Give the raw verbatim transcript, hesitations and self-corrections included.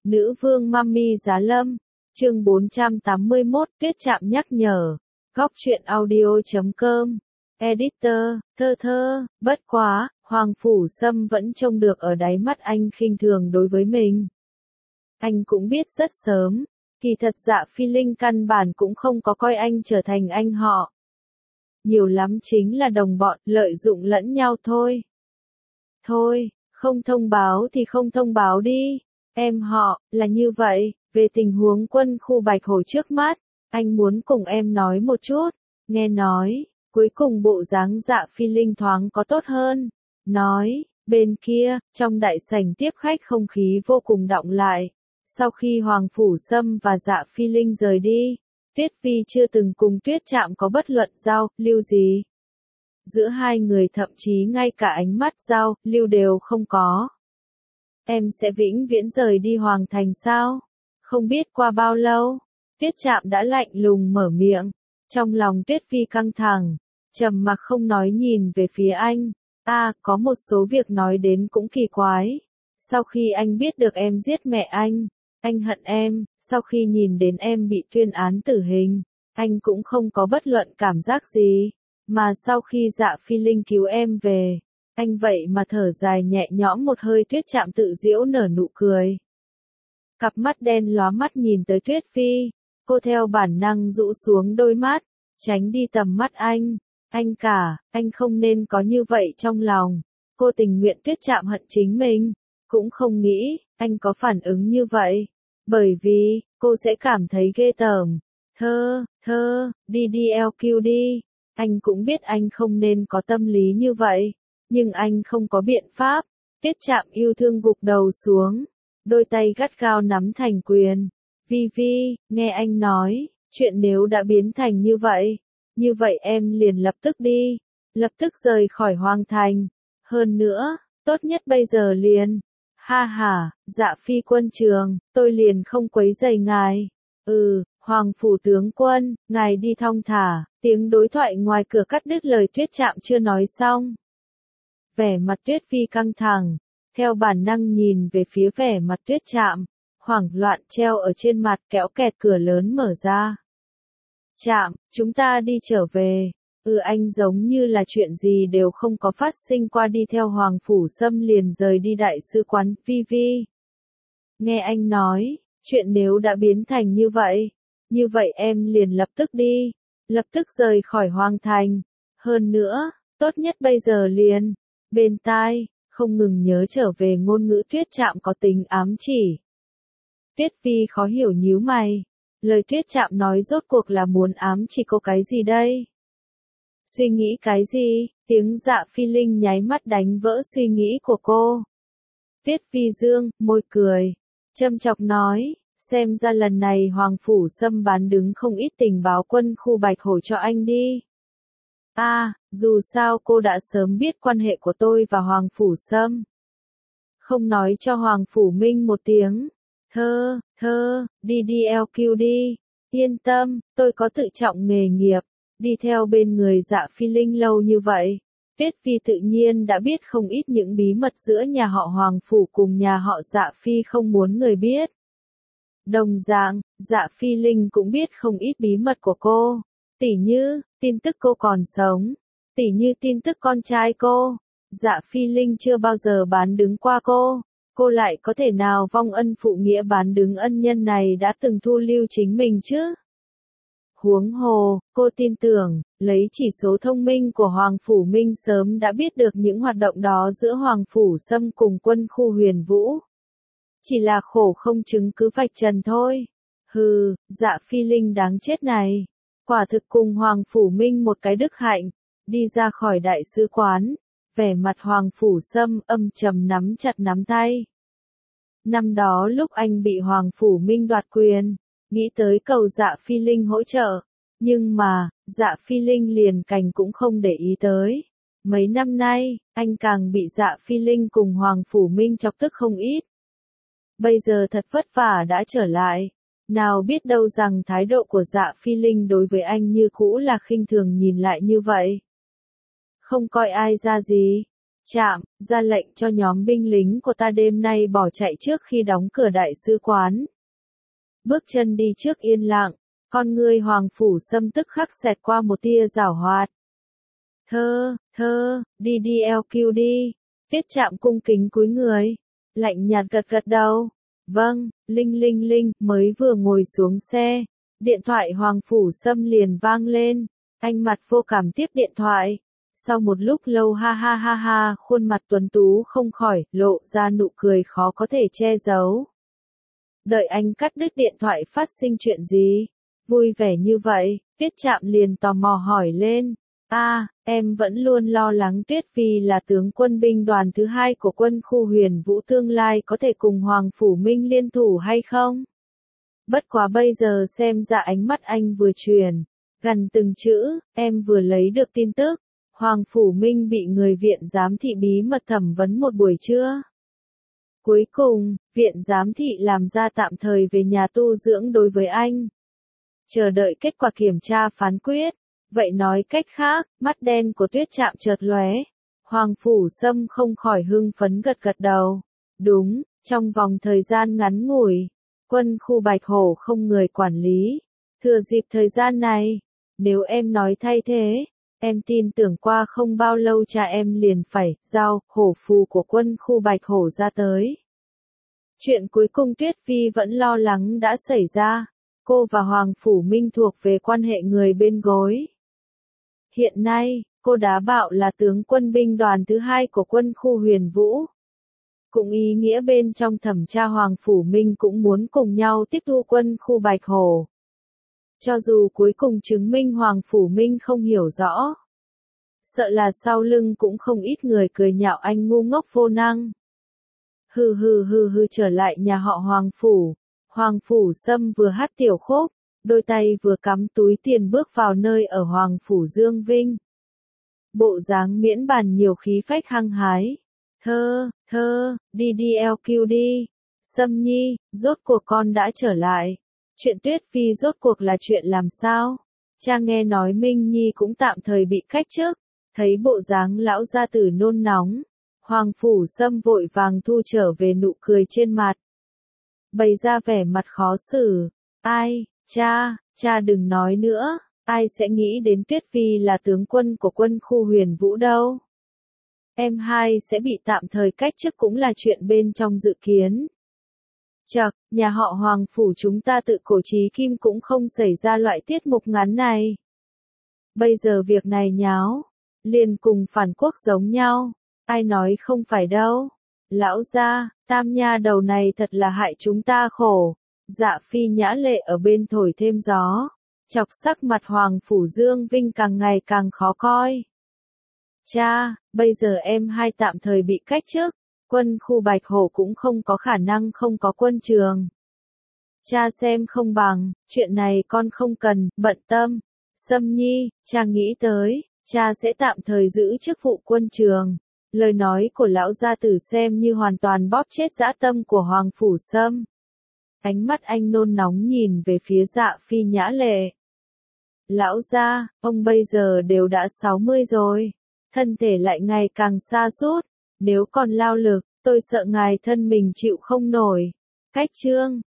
Nữ vương Mami Giá Lâm, chương bốn trăm tám mươi mốt, Tuyết Trạm nhắc nhở. Góc truyện audio chấm com. Editor, thơ thơ, bất quá, Hoàng Phủ Sâm vẫn trông được ở đáy mắt anh khinh thường đối với mình. Anh cũng biết rất sớm, kỳ thật Dạ Phi Linh căn bản cũng không có coi anh trở thành anh họ. Nhiều lắm chính là đồng bọn, lợi dụng lẫn nhau thôi. Thôi, không thông báo thì không thông báo đi. Em họ, là như vậy, về tình huống quân khu Bạch Hổ trước mắt, anh muốn cùng em nói một chút. Nghe nói, cuối cùng bộ dáng Dạ Phi Linh thoáng có tốt hơn. Nói, bên kia, trong đại sảnh tiếp khách không khí vô cùng đọng lại. Sau khi Hoàng Phủ Sâm và Dạ Phi Linh rời đi, Tuyết Phi chưa từng cùng Tuyết Trạm có bất luận giao, lưu gì. Giữa hai người thậm chí ngay cả ánh mắt giao, lưu đều không có. Em sẽ vĩnh viễn rời đi Hoàng Thành sao? Không biết qua bao lâu, Tuyết Trạm đã lạnh lùng mở miệng. Trong lòng Tuyết Phi căng thẳng, trầm mặc không nói nhìn về phía anh. A, à, có một số việc nói đến cũng kỳ quái. Sau khi anh biết được em giết mẹ anh, anh hận em, sau khi nhìn đến em bị tuyên án tử hình, anh cũng không có bất luận cảm giác gì. Mà sau khi Dạ Phi Linh cứu em về, anh vậy mà thở dài nhẹ nhõm một hơi. Tuyết Trạm tự giễu nở nụ cười. Cặp mắt đen lóa mắt nhìn tới Tuyết Phi, cô theo bản năng rũ xuống đôi mắt, tránh đi tầm mắt anh. Anh cả, anh không nên có như vậy trong lòng. Cô tình nguyện Tuyết Trạm hận chính mình, cũng không nghĩ, anh có phản ứng như vậy. Bởi vì, cô sẽ cảm thấy ghê tởm. Thơ, thơ, đi đi eo kiu đi. Anh cũng biết anh không nên có tâm lý như vậy, nhưng anh không có biện pháp. Tuyết Trạm yêu thương gục đầu xuống, đôi tay gắt gao nắm thành quyền. Vi Vi, nghe anh nói, chuyện nếu đã biến thành như vậy, như vậy em liền lập tức đi, lập tức rời khỏi Hoàng Thành. Hơn nữa, tốt nhất bây giờ liền. Ha ha, Dạ Phi quân trường, tôi liền không quấy rầy ngài. Ừ, Hoàng phủ tướng quân, ngài đi thong thả. Tiếng đối thoại ngoài cửa cắt đứt lời Tuyết Trạm chưa nói xong. Vẻ mặt Tuyết Phi căng thẳng, theo bản năng nhìn về phía vẻ mặt Tuyết Trạm, hoảng loạn treo ở trên mặt kéo kẹt cửa lớn mở ra. Trạm, chúng ta đi trở về. Ừ, anh giống như là chuyện gì đều không có phát sinh qua, đi theo Hoàng Phủ Sâm liền rời đi đại sứ quán. Vi Vi, nghe anh nói, chuyện nếu đã biến thành như vậy, như vậy em liền lập tức đi, lập tức rời khỏi Hoàng Thành. Hơn nữa, tốt nhất bây giờ liền. Bên tai, không ngừng nhớ trở về ngôn ngữ Tuyết Trạm có tính ám chỉ. Tuyết Phi khó hiểu nhíu mày. Lời Tuyết Trạm nói rốt cuộc là muốn ám chỉ cô cái gì đây? Suy nghĩ cái gì? Tiếng Dạ Phi Linh nháy mắt đánh vỡ suy nghĩ của cô. Tuyết Phi dương, môi cười, châm chọc nói, xem ra lần này Hoàng Phủ Sâm bán đứng không ít tình báo quân khu Bạch Hổ cho anh đi. A, à, dù sao cô đã sớm biết quan hệ của tôi và Hoàng Phủ Sâm. Không nói cho Hoàng Phủ Minh một tiếng. Thơ, thơ, đi đi eo kiu đi. Yên tâm, tôi có tự trọng nghề nghiệp. Đi theo bên người Dạ Phi Linh lâu như vậy, Tuyết Phi tự nhiên đã biết không ít những bí mật giữa nhà họ Hoàng Phủ cùng nhà họ Dạ Phi không muốn người biết. Đồng dạng, Dạ Phi Linh cũng biết không ít bí mật của cô. Tỉ như, tin tức cô còn sống. Tỉ như tin tức con trai cô. Dạ Phi Linh chưa bao giờ bán đứng qua cô. Cô lại có thể nào vong ân phụ nghĩa bán đứng ân nhân này đã từng thu lưu chính mình chứ? Huống hồ, cô tin tưởng, lấy chỉ số thông minh của Hoàng Phủ Minh sớm đã biết được những hoạt động đó giữa Hoàng Phủ Sâm cùng quân khu Huyền Vũ. Chỉ là khổ không chứng cứ vạch trần thôi. Hừ, Dạ Phi Linh đáng chết này. Quả thực cùng Hoàng Phủ Minh một cái đức hạnh. Đi ra khỏi đại sứ quán, vẻ mặt Hoàng Phủ Sâm âm trầm nắm chặt nắm tay. Năm đó lúc anh bị Hoàng Phủ Minh đoạt quyền, nghĩ tới cầu Dạ Phi Linh hỗ trợ, nhưng mà, Dạ Phi Linh liền cành cũng không để ý tới. Mấy năm nay, anh càng bị Dạ Phi Linh cùng Hoàng Phủ Minh chọc tức không ít. Bây giờ thật vất vả đã trở lại, nào biết đâu rằng thái độ của Dạ Phi Linh đối với anh như cũ là khinh thường nhìn lại như vậy. Không coi ai ra gì, Trạm, ra lệnh cho nhóm binh lính của ta đêm nay bỏ chạy trước khi đóng cửa đại sứ quán. Bước chân đi trước yên lặng, con ngươi Hoàng Phủ Sâm tức khắc xẹt qua một tia giảo hoạt. Thơ, thơ, đi đi eo kiu đi. Tiết Trạm cung kính cúi người, lạnh nhạt gật gật đầu. Vâng, linh linh linh, mới vừa ngồi xuống xe, điện thoại Hoàng Phủ Sâm liền vang lên, anh mặt vô cảm tiếp điện thoại. Sau một lúc lâu ha ha ha ha, khuôn mặt tuấn tú không khỏi lộ ra nụ cười khó có thể che giấu. Đợi anh cắt đứt điện thoại phát sinh chuyện gì? Vui vẻ như vậy, Tiết Trạm liền tò mò hỏi lên. A, à, em vẫn luôn lo lắng Tuyết Phi là tướng quân binh đoàn thứ hai của quân khu Huyền Vũ tương lai có thể cùng Hoàng Phủ Minh liên thủ hay không? Bất quá bây giờ xem ra ánh mắt anh vừa truyền, gần từng chữ, em vừa lấy được tin tức, Hoàng Phủ Minh bị người viện giám thị bí mật thẩm vấn một buổi trưa. Cuối cùng, viện giám thị làm ra tạm thời về nhà tu dưỡng đối với anh. Chờ đợi kết quả kiểm tra phán quyết. Vậy nói cách khác, mắt đen của Tuyết Trạm chợt lóe. Hoàng Phủ Sâm không khỏi hưng phấn gật gật đầu. Đúng, trong vòng thời gian ngắn ngủi, quân khu Bạch Hổ không người quản lý. Thừa dịp thời gian này, nếu em nói thay thế, em tin tưởng qua không bao lâu cha em liền phải giao hổ phù của quân khu Bạch Hổ ra tới. Chuyện cuối cùng Tuyết Phi vẫn lo lắng đã xảy ra. Cô và Hoàng Phủ Minh thuộc về quan hệ người bên gối. Hiện nay, cô đá bạo là tướng quân binh đoàn thứ hai của quân khu Huyền Vũ. Cũng ý nghĩa bên trong thẩm tra Hoàng Phủ Minh cũng muốn cùng nhau tiếp thu quân khu Bạch Hổ. Cho dù cuối cùng chứng minh Hoàng Phủ Minh không hiểu rõ. Sợ là sau lưng cũng không ít người cười nhạo anh ngu ngốc vô năng. Hừ hừ hừ hừ trở lại nhà họ Hoàng Phủ. Hoàng Phủ Sâm vừa hát tiểu khúc, đôi tay vừa cắm túi tiền bước vào nơi ở Hoàng Phủ Dương Vinh. Bộ dáng miễn bàn nhiều khí phách hăng hái. Thơ, thơ, đi đi eo kiu đi. Sâm nhi, rốt cuộc con đã trở lại. Chuyện Tuyết Phi rốt cuộc là chuyện làm sao? Cha nghe nói Minh Nhi cũng tạm thời bị cách chức. Thấy bộ dáng lão gia tử nôn nóng. Hoàng Phủ Sâm vội vàng thu trở về nụ cười trên mặt. Bày ra vẻ mặt khó xử. Ai, cha, cha đừng nói nữa, ai sẽ nghĩ đến Tuyết Phi là tướng quân của quân khu Huyền Vũ đâu. Em hai sẽ bị tạm thời cách chức cũng là chuyện bên trong dự kiến. Chậc, nhà họ Hoàng Phủ chúng ta tự cổ chí kim cũng không xảy ra loại tiết mục ngắn này. Bây giờ việc này nháo, liền cùng phản quốc giống nhau, ai nói không phải đâu. Lão gia, tam nha đầu này thật là hại chúng ta khổ. Dạ Phi Nhã Lệ ở bên thổi thêm gió, chọc sắc mặt Hoàng Phủ Dương Vinh càng ngày càng khó coi. Cha, bây giờ em hai tạm thời bị cách chức, quân khu Bạch Hổ cũng không có khả năng không có quân trường. Cha xem không bằng, chuyện này con không cần bận tâm. Sâm Nhi, cha nghĩ tới, cha sẽ tạm thời giữ chức vụ quân trường. Lời nói của lão gia tử xem như hoàn toàn bóp chết dã tâm của Hoàng Phủ Sâm. Ánh mắt anh nôn nóng nhìn về phía Dạ Phi Nhã Lệ. Lão gia, ông bây giờ đều đã sáu mươi rồi, thân thể lại ngày càng sa sút, nếu còn lao lực, tôi sợ ngài thân mình chịu không nổi. Cách chương